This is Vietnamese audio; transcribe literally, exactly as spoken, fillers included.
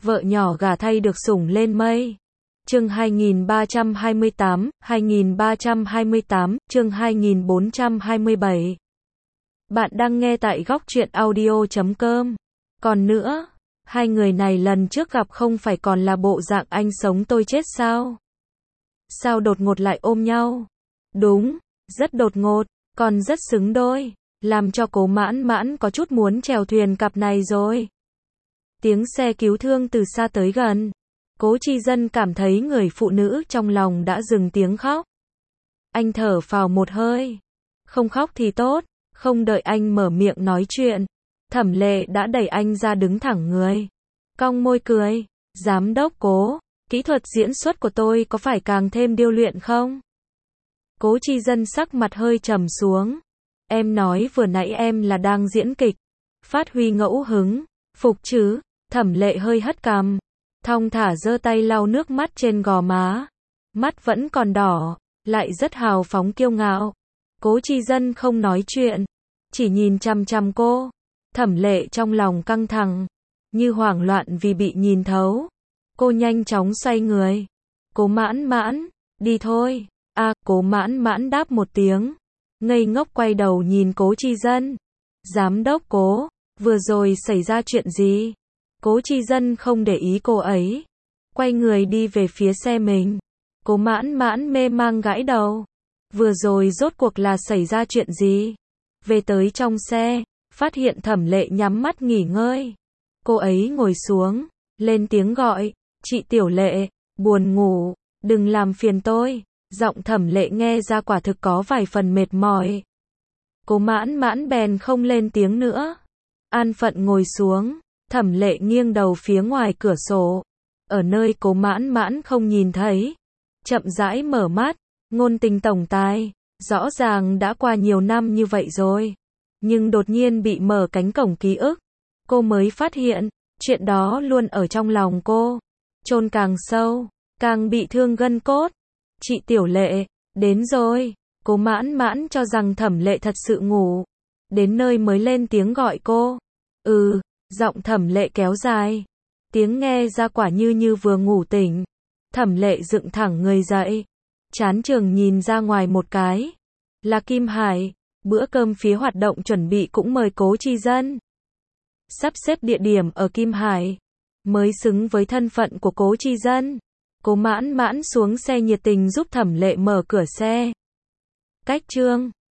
vợ nhỏ gả thay được sủng lên mây. Chương hai nghìn ba trăm hai mươi tám, hai nghìn ba trăm hai mươi tám, chương hai nghìn bốn trăm hai mươi bảy. Bạn đang nghe tại góc truyện audio chấm com. Còn nữa, hai người này lần trước gặp không phải còn là bộ dạng anh sống tôi chết sao? Sao đột ngột lại ôm nhau? Đúng, rất đột ngột, còn rất xứng đôi, làm cho Cố Mãn Mãn có chút muốn chèo thuyền cặp này rồi. Tiếng xe cứu thương từ xa tới gần. Cố Chi Dân cảm thấy người phụ nữ trong lòng đã dừng tiếng khóc. Anh thở phào một hơi. Không khóc thì tốt, không đợi anh mở miệng nói chuyện. Thẩm Lệ đã đẩy anh ra đứng thẳng người. Cong môi cười, giám đốc Cố, kỹ thuật diễn xuất của tôi có phải càng thêm điêu luyện không? Cố Chi Dân sắc mặt hơi trầm xuống. Em nói vừa nãy em là đang diễn kịch. Phát huy ngẫu hứng, phục chứ? Thẩm Lệ hơi hất cằm, thong thả giơ tay lau nước mắt trên gò má. Mắt vẫn còn đỏ, lại rất hào phóng kiêu ngạo. Cố Chi Dân không nói chuyện, chỉ nhìn chằm chằm cô. Thẩm Lệ trong lòng căng thẳng, như hoảng loạn vì bị nhìn thấu. Cô nhanh chóng xoay người. Cố Mãn Mãn, đi thôi. À, Cố Mãn Mãn đáp một tiếng, ngây ngốc quay đầu nhìn Cố Chi Dân. Giám đốc Cố, vừa rồi xảy ra chuyện gì? Cố Chi Dân không để ý cô ấy, quay người đi về phía xe mình. Cố Mãn Mãn mê mang gãi đầu. Vừa rồi rốt cuộc là xảy ra chuyện gì? Về tới trong xe, phát hiện Thẩm Lệ nhắm mắt nghỉ ngơi. Cô ấy ngồi xuống, lên tiếng gọi, chị Tiểu Lệ, buồn ngủ, đừng làm phiền tôi. Giọng Thẩm Lệ nghe ra quả thực có vài phần mệt mỏi. Cố Mãn Mãn bèn không lên tiếng nữa, an phận ngồi xuống. Thẩm Lệ nghiêng đầu phía ngoài cửa sổ, ở nơi Cố Mãn Mãn không nhìn thấy, chậm rãi mở mắt. Ngôn tình tổng tài, rõ ràng đã qua nhiều năm như vậy rồi, nhưng đột nhiên bị mở cánh cổng ký ức. Cô mới phát hiện, chuyện đó luôn ở trong lòng cô, chôn càng sâu, càng bị thương gân cốt. Chị Tiểu Lệ, đến rồi. Cố Mãn Mãn cho rằng Thẩm Lệ thật sự ngủ, đến nơi mới lên tiếng gọi cô. Ừ. Giọng Thẩm Lệ kéo dài, tiếng nghe ra quả như như vừa ngủ tỉnh. Thẩm Lệ dựng thẳng người dậy, chán trường nhìn ra ngoài một cái. Là Kim Hải. Bữa cơm phía hoạt động chuẩn bị cũng mời Cố Chi Dân. Sắp xếp địa điểm ở Kim Hải, mới xứng với thân phận của Cố Chi Dân. Cố Mãn Mãn xuống xe nhiệt tình giúp Thẩm Lệ mở cửa xe. Cách chương